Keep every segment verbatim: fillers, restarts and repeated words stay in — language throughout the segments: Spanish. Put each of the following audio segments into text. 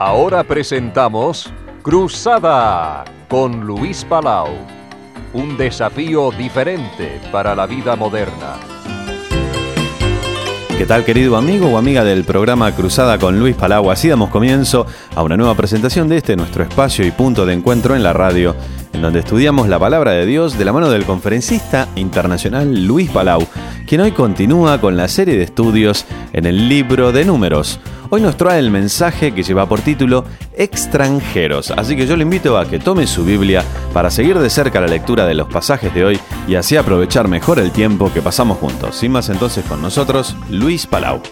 Ahora presentamos Cruzada con Luis Palau. Un desafío diferente para la vida moderna. ¿Qué tal, querido amigo o amiga del programa Cruzada con Luis Palau? Así damos comienzo a una nueva presentación de este nuestro espacio y punto de encuentro en la radio, en donde estudiamos la palabra de Dios de la mano del conferencista internacional Luis Palau, quien hoy continúa con la serie de estudios en el libro de Números. Hoy nos trae el mensaje que lleva por título Extranjeros, así que yo le invito a que tome su Biblia para seguir de cerca la lectura de los pasajes de hoy y así aprovechar mejor el tiempo que pasamos juntos. Sin más, entonces, con nosotros, Luis Palau.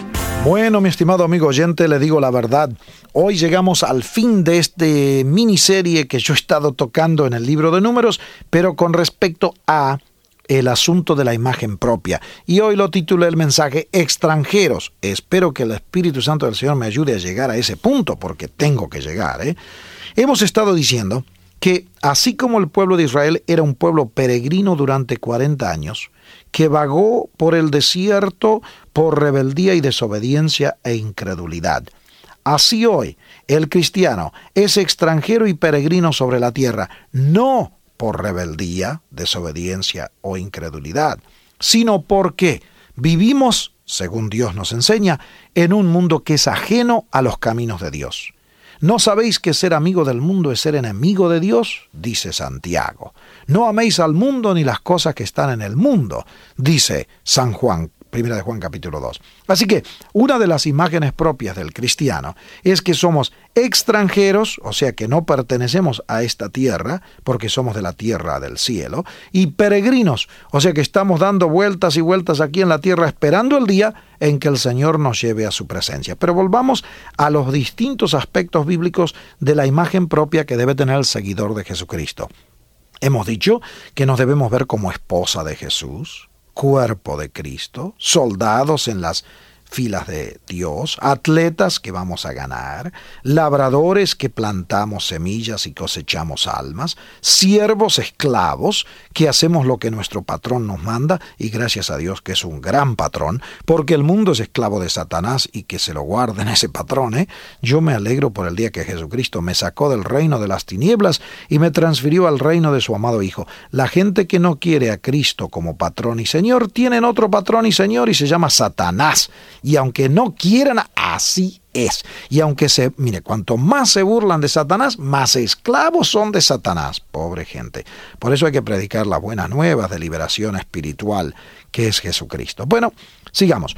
Bueno, mi estimado amigo oyente, le digo la verdad, hoy llegamos al fin de esta miniserie que yo he estado tocando en el libro de Números, pero con respecto a el asunto de la imagen propia. Y hoy lo titulé el mensaje Extranjeros. Espero que el Espíritu Santo del Señor me ayude a llegar a ese punto, porque tengo que llegar, ¿eh? Hemos estado diciendo que así como el pueblo de Israel era un pueblo peregrino durante cuarenta años, que vagó por el desierto por rebeldía y desobediencia e incredulidad, así hoy el cristiano es extranjero y peregrino sobre la tierra, no por rebeldía, desobediencia o incredulidad, sino porque vivimos, según Dios nos enseña, en un mundo que es ajeno a los caminos de Dios. ¿No sabéis que ser amigo del mundo es ser enemigo de Dios? Dice Santiago. No améis al mundo ni las cosas que están en el mundo, dice San Juan, Primera de Juan capítulo dos. Así que una de las imágenes propias del cristiano es que somos extranjeros, o sea que no pertenecemos a esta tierra, porque somos de la tierra del cielo, y peregrinos, o sea que estamos dando vueltas y vueltas aquí en la tierra esperando el día en que el Señor nos lleve a su presencia. Pero volvamos a los distintos aspectos bíblicos de la imagen propia que debe tener el seguidor de Jesucristo. Hemos dicho que nos debemos ver como esposa de Jesús, cuerpo de Cristo, soldados en las filas de Dios, atletas que vamos a ganar, labradores que plantamos semillas y cosechamos almas, siervos esclavos que hacemos lo que nuestro patrón nos manda, y gracias a Dios que es un gran patrón, porque el mundo es esclavo de Satanás y que se lo guarden ese patrón, ¿eh? Yo me alegro por el día que Jesucristo me sacó del reino de las tinieblas y me transfirió al reino de su amado Hijo. La gente que no quiere a Cristo como patrón y Señor, tienen otro patrón y Señor y se llama Satanás. Y aunque no quieran, así es. Y aunque se, mire, cuanto más se burlan de Satanás, más esclavos son de Satanás. Pobre gente. Por eso hay que predicar las buenas nuevas de liberación espiritual, que es Jesucristo. Bueno, sigamos.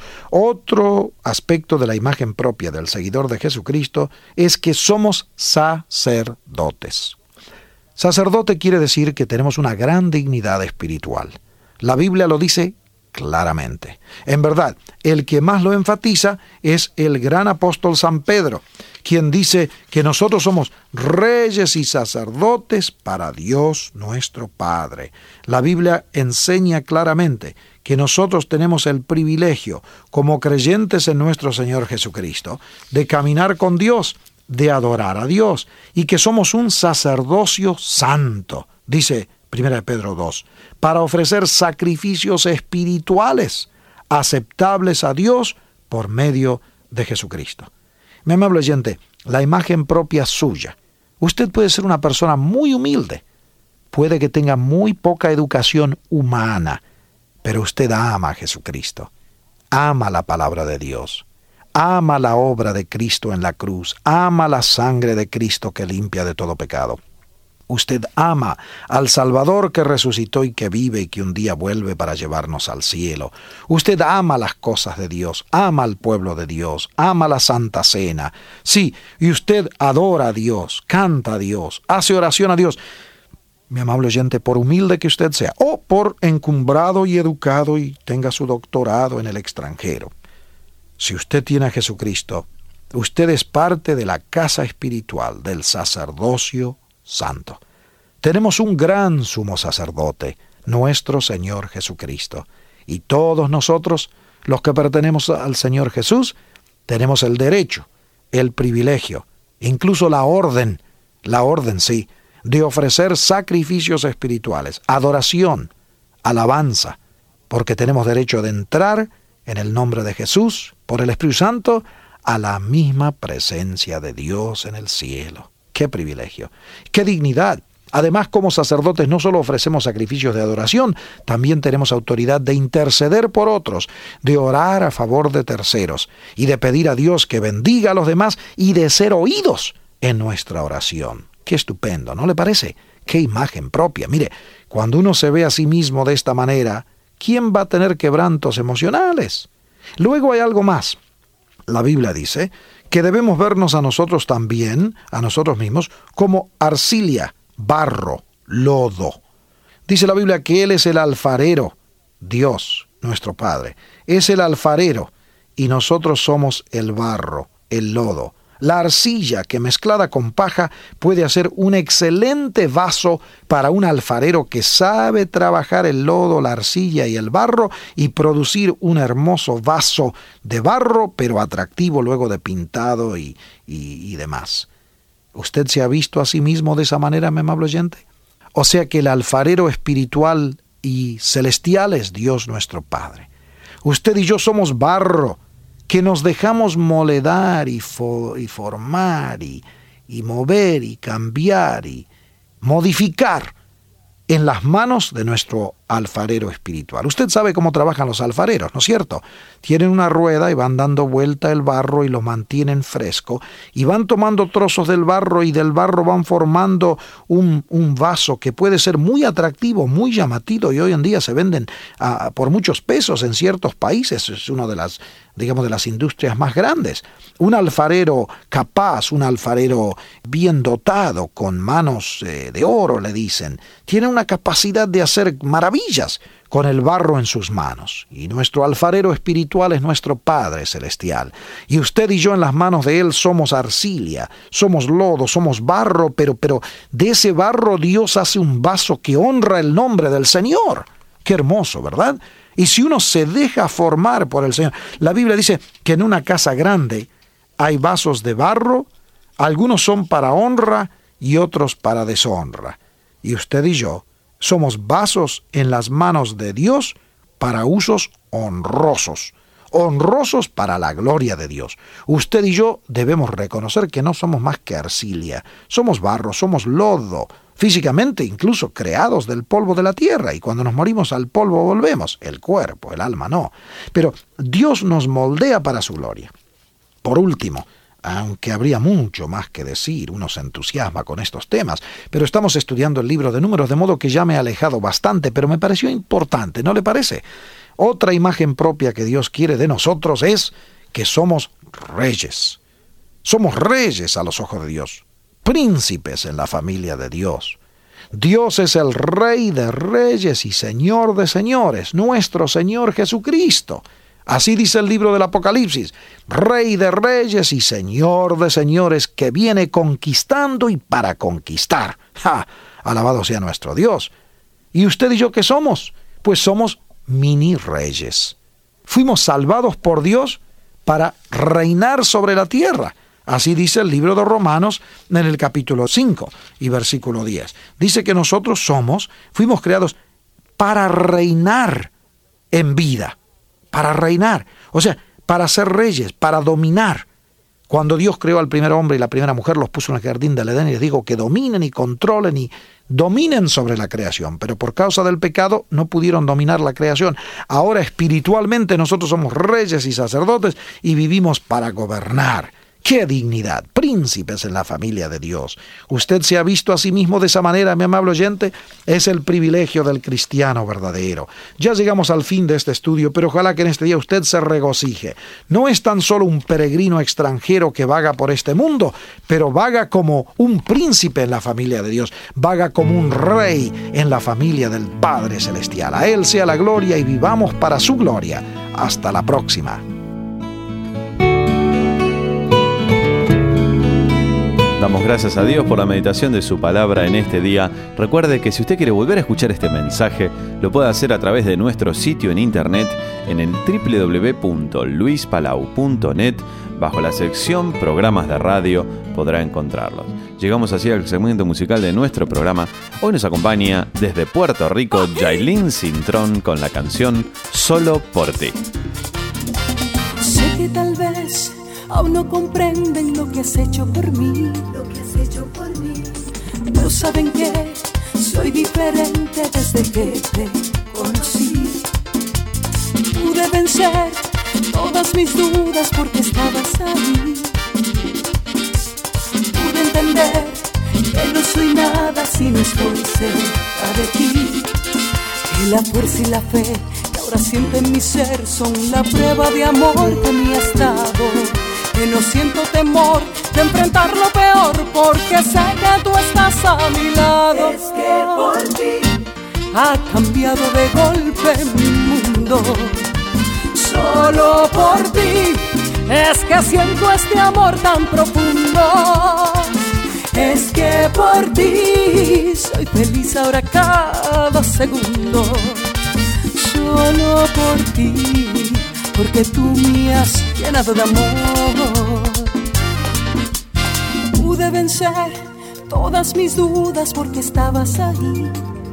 Otro aspecto de la imagen propia del seguidor de Jesucristo es que somos sacerdotes. Sacerdote quiere decir que tenemos una gran dignidad espiritual. La Biblia lo dice claramente. En verdad, el que más lo enfatiza es el gran apóstol San Pedro, quien dice que nosotros somos reyes y sacerdotes para Dios nuestro Padre. La Biblia enseña claramente que nosotros tenemos el privilegio, como creyentes en nuestro Señor Jesucristo, de caminar con Dios, de adorar a Dios, y que somos un sacerdocio santo, dice Primera de Pedro dos, para ofrecer sacrificios espirituales aceptables a Dios por medio de Jesucristo. Mi amable oyente, la imagen propia suya. Usted puede ser una persona muy humilde, puede que tenga muy poca educación humana, pero usted ama a Jesucristo, ama la palabra de Dios, ama la obra de Cristo en la cruz, ama la sangre de Cristo que limpia de todo pecado. Usted ama al Salvador que resucitó y que vive y que un día vuelve para llevarnos al cielo. Usted ama las cosas de Dios, ama al pueblo de Dios, ama la Santa Cena. Sí, y usted adora a Dios, canta a Dios, hace oración a Dios. Mi amable oyente, por humilde que usted sea, o por encumbrado y educado y tenga su doctorado en el extranjero, si usted tiene a Jesucristo, usted es parte de la casa espiritual del sacerdocio santo. Tenemos un gran sumo sacerdote, nuestro Señor Jesucristo. Y todos nosotros, los que pertenecemos al Señor Jesús, tenemos el derecho, el privilegio, incluso la orden, la orden sí, de ofrecer sacrificios espirituales, adoración, alabanza, porque tenemos derecho de entrar en el nombre de Jesús, por el Espíritu Santo, a la misma presencia de Dios en el cielo. ¡Qué privilegio! ¡Qué dignidad! Además, como sacerdotes no solo ofrecemos sacrificios de adoración, también tenemos autoridad de interceder por otros, de orar a favor de terceros y de pedir a Dios que bendiga a los demás y de ser oídos en nuestra oración. ¡Qué estupendo! ¿No le parece? ¡Qué imagen propia! Mire, cuando uno se ve a sí mismo de esta manera, ¿quién va a tener quebrantos emocionales? Luego hay algo más. La Biblia dice que debemos vernos a nosotros también, a nosotros mismos, como arcilla, barro, lodo. Dice la Biblia que Él es el alfarero, Dios, nuestro Padre. Es el alfarero y nosotros somos el barro, el lodo. La arcilla que mezclada con paja puede hacer un excelente vaso para un alfarero que sabe trabajar el lodo, la arcilla y el barro y producir un hermoso vaso de barro, pero atractivo luego de pintado y, y, y demás. ¿Usted se ha visto a sí mismo de esa manera, mi amable oyente? O sea que el alfarero espiritual y celestial es Dios nuestro Padre. Usted y yo somos barro, que nos dejamos moledar y, fo- y formar y, y mover y cambiar y modificar en las manos de nuestro alfarero espiritual. Usted sabe cómo trabajan los alfareros, ¿no es cierto? Tienen una rueda y van dando vuelta el barro y lo mantienen fresco y van tomando trozos del barro y del barro van formando un, un vaso que puede ser muy atractivo, muy llamativo y hoy en día se venden uh, por muchos pesos en ciertos países. Es una de las, digamos, de las industrias más grandes. Un alfarero capaz, un alfarero bien dotado, con manos eh, de oro, le dicen, tiene una capacidad de hacer maravillas con el barro en sus manos. Y nuestro alfarero espiritual es nuestro Padre Celestial. Y usted y yo en las manos de Él somos arcilla, somos lodo, somos barro, pero, pero de ese barro Dios hace un vaso que honra el nombre del Señor. Qué hermoso, ¿verdad? Y si uno se deja formar por el Señor, la Biblia dice que en una casa grande hay vasos de barro, algunos son para honra y otros para deshonra. Y usted y yo somos vasos en las manos de Dios para usos honrosos, honrosos para la gloria de Dios. Usted y yo debemos reconocer que no somos más que arcilla, somos barro, somos lodo, físicamente incluso creados del polvo de la tierra, y cuando nos morimos al polvo volvemos, el cuerpo, el alma no. Pero Dios nos moldea para su gloria. Por último, aunque habría mucho más que decir, uno se entusiasma con estos temas, pero estamos estudiando el libro de Números, de modo que ya me he alejado bastante, pero me pareció importante, ¿no le parece? Otra imagen propia que Dios quiere de nosotros es que somos reyes. Somos reyes a los ojos de Dios, príncipes en la familia de Dios. Dios es el Rey de reyes y Señor de señores, nuestro Señor Jesucristo. Así dice el libro del Apocalipsis, Rey de reyes y Señor de señores, que viene conquistando y para conquistar. ¡Ja! Alabado sea nuestro Dios. ¿Y usted y yo qué somos? Pues somos mini reyes. Fuimos salvados por Dios para reinar sobre la tierra. Así dice el libro de Romanos en el capítulo cinco y versículo diez. Dice que nosotros somos, fuimos creados para reinar en vida. Para reinar, o sea, para ser reyes, para dominar. Cuando Dios creó al primer hombre y la primera mujer, los puso en el jardín del Edén y les dijo que dominen y controlen y dominen sobre la creación. Pero por causa del pecado no pudieron dominar la creación. Ahora espiritualmente nosotros somos reyes y sacerdotes y vivimos para gobernar. ¡Qué dignidad! Príncipes en la familia de Dios. ¿Usted se ha visto a sí mismo de esa manera, mi amable oyente? Es el privilegio del cristiano verdadero. Ya llegamos al fin de este estudio, pero ojalá que en este día usted se regocije. No es tan solo un peregrino extranjero que vaga por este mundo, pero vaga como un príncipe en la familia de Dios. Vaga como un rey en la familia del Padre Celestial. A Él sea la gloria y vivamos para su gloria. Hasta la próxima. Damos gracias a Dios por la meditación de su palabra en este día. Recuerde que si usted quiere volver a escuchar este mensaje, lo puede hacer a través de nuestro sitio en internet en el doble u doble u doble u punto luis palau punto net. Bajo la sección Programas de Radio podrá encontrarlos. Llegamos así al segmento musical de nuestro programa. Hoy nos acompaña desde Puerto Rico Yailin Cintrón con la canción Solo por ti. Sé que tal vez aún no comprenden lo que has hecho por mí, lo que has hecho por mí. No saben que soy diferente desde que te conocí. Pude vencer todas mis dudas porque estabas ahí. Pude entender que no soy nada si no estoy cerca de ti. Que la fuerza y la fe que ahora siento en mi ser son la prueba de amor que me has dado. Que no siento temor de enfrentar lo peor porque sé que tú estás a mi lado. Es que por ti ha cambiado de golpe mi mundo. Solo por ti es que siento este amor tan profundo. Es que por ti soy feliz ahora cada segundo. Solo por ti, porque tú me has llenado de amor. Pude vencer todas mis dudas porque estabas ahí.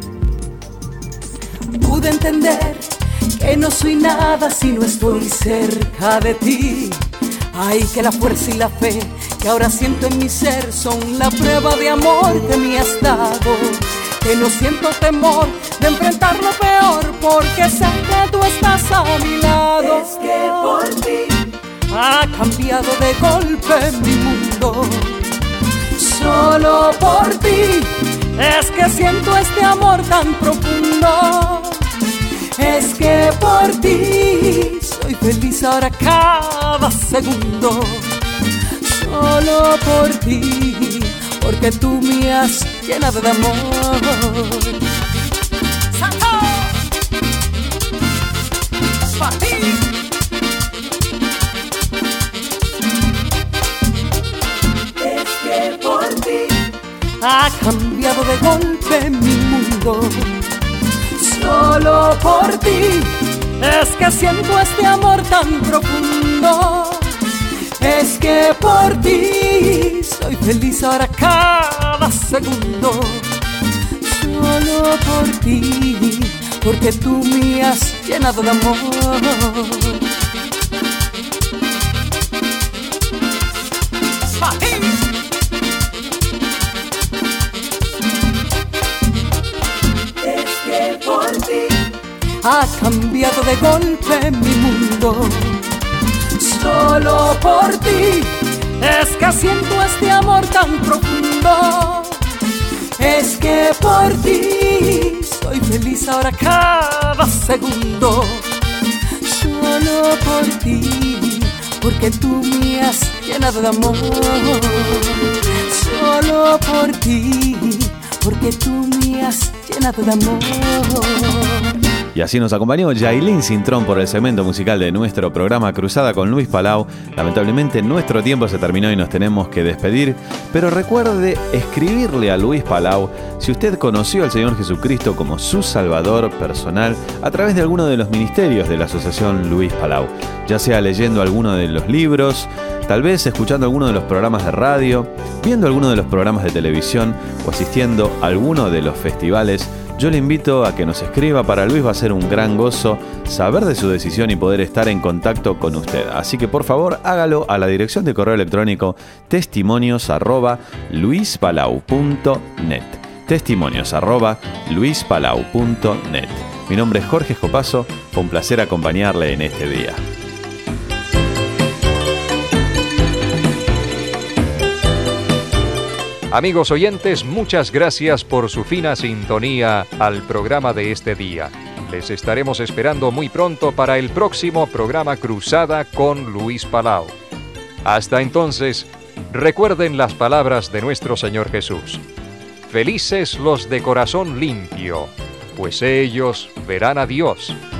Pude entender que no soy nada si no estoy cerca de ti. Ay, que la fuerza y la fe que ahora siento en mi ser son la prueba de amor que me has dado. Que no siento temor de enfrentar lo peor porque sé que tú estás a mi lado. Es que por ti ha cambiado de golpe mi mundo. Solo por ti es que siento este amor tan profundo. Es que por ti soy feliz ahora cada segundo. Solo por ti, porque tú me has llenado de amor. ¡Santo! ¡Pa' ti! es que por ti ha cambiado de golpe mi mundo. Solo por ti es que siento este amor tan profundo. Es que por ti soy feliz ahora cada segundo. Solo por ti, porque tú me has llenado de amor. Ha cambiado de golpe mi mundo. Solo por ti es que siento este amor tan profundo. Es que por ti soy feliz ahora cada segundo. Solo por ti, porque tú me has llenado de amor. Solo por ti, porque tú me has llenado de amor. Y así nos acompañó Yailin Cintrón por el segmento musical de nuestro programa Cruzada con Luis Palau. Lamentablemente nuestro tiempo se terminó y nos tenemos que despedir, pero recuerde escribirle a Luis Palau si usted conoció al Señor Jesucristo como su Salvador personal a través de alguno de los ministerios de la Asociación Luis Palau, ya sea leyendo alguno de los libros, tal vez escuchando alguno de los programas de radio, viendo alguno de los programas de televisión o asistiendo a alguno de los festivales. Yo le invito a que nos escriba. Para Luis va a ser un gran gozo saber de su decisión y poder estar en contacto con usted. Así que por favor hágalo a la dirección de correo electrónico testimonios arroba luispalau punto net. Testimonios arroba luispalau punto net. Mi nombre es Jorge Escopazo. Fue un placer acompañarle en este día. Amigos oyentes, muchas gracias por su fina sintonía al programa de este día. Les estaremos esperando muy pronto para el próximo programa Cruzada con Luis Palau. Hasta entonces, recuerden las palabras de nuestro Señor Jesús. Felices los de corazón limpio, pues ellos verán a Dios.